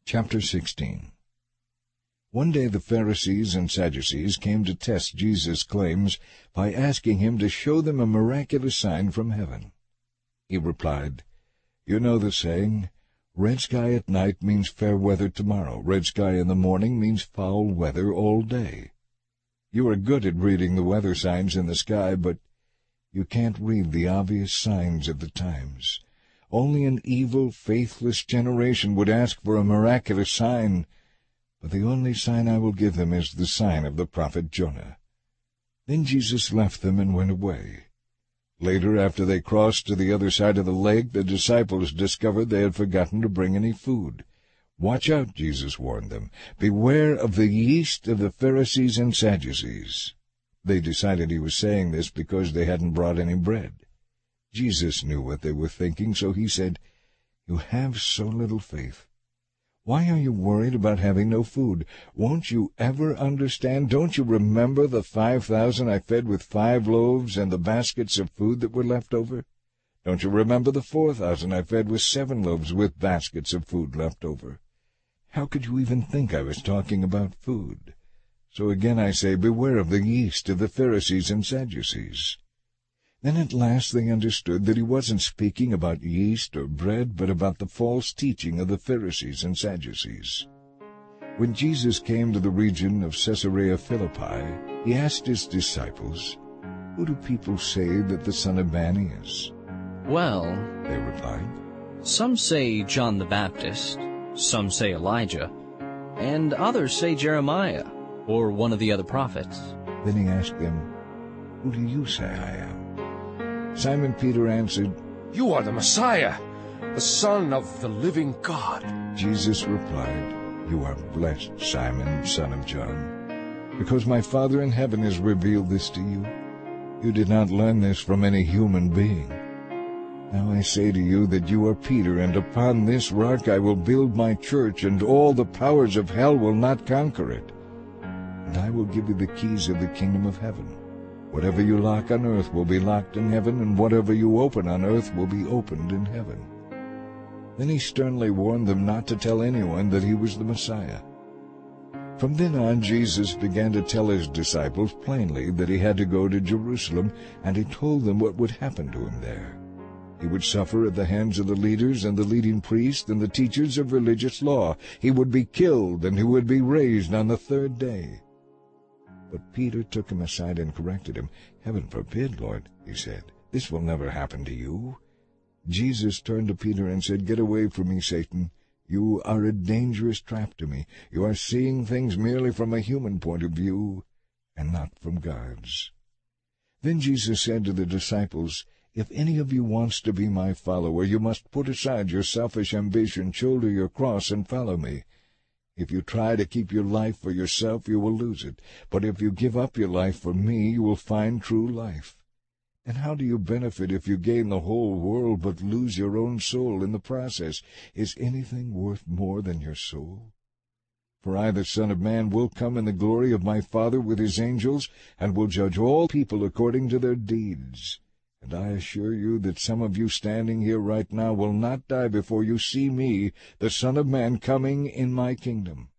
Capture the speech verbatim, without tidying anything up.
Chapter sixteen. One day the Pharisees and Sadducees came to test Jesus' claims by asking him to show them a miraculous sign from heaven. He replied, "You know the saying, red sky at night means fair weather tomorrow. Red sky in the morning means foul weather all day. You are good at reading the weather signs in the sky, but you can't read the obvious signs of the times. Only an evil, faithless generation would ask for a miraculous sign, but the only sign I will give them is the sign of the prophet Jonah." Then Jesus left them and went away. Later, after they crossed to the other side of the lake, the disciples discovered they had forgotten to bring any food. "Watch out," Jesus warned them. "Beware of the yeast of the Pharisees and Sadducees." They decided he was saying this because they hadn't brought any bread. Jesus knew what they were thinking, so he said, "You have so little faith. Why are you worried about having no food? Won't you ever understand? Don't you remember the five thousand I fed with five loaves and the baskets of food that were left over? Don't you remember the four thousand I fed with seven loaves with baskets of food left over? How could you even think I was talking about food? So again I say, beware of the yeast of the Pharisees and Sadducees." Then at last they understood that he wasn't speaking about yeast or bread, but about the false teaching of the Pharisees and Sadducees. When Jesus came to the region of Caesarea Philippi, he asked his disciples, "Who do people say that the Son of Man is?" "Well," they replied, "some say John the Baptist, some say Elijah, and others say Jeremiah, or one of the other prophets." Then he asked them, "Who do you say I am?" Simon Peter answered, "You are the Messiah, the Son of the living God." Jesus replied, "You are blessed, Simon, son of John, because my Father in heaven has revealed this to you. You did not learn this from any human being. Now I say to you that you are Peter, and upon this rock I will build my church, and all the powers of hell will not conquer it. And I will give you the keys of the kingdom of heaven. Whatever you lock on earth will be locked in heaven, and whatever you open on earth will be opened in heaven." Then he sternly warned them not to tell anyone that he was the Messiah. From then on, Jesus began to tell his disciples plainly that he had to go to Jerusalem, and he told them what would happen to him there. He would suffer at the hands of the leaders and the leading priests and the teachers of religious law. He would be killed, and he would be raised on the third day. But Peter took him aside and corrected him. "Heaven forbid, Lord," he said. "This will never happen to you." Jesus turned to Peter and said, "Get away from me, Satan. You are a dangerous trap to me. You are seeing things merely from a human point of view, and not from God's." Then Jesus said to the disciples, "If any of you wants to be my follower, you must put aside your selfish ambition, shoulder your cross, and follow me. If you try to keep your life for yourself, you will lose it. But if you give up your life for me, you will find true life. And how do you benefit if you gain the whole world but lose your own soul in the process? Is anything worth more than your soul? For I, the Son of Man, will come in the glory of my Father with his angels, and will judge all people according to their deeds. And I assure you that some of you standing here right now will not die before you see me, the Son of Man, coming in my kingdom."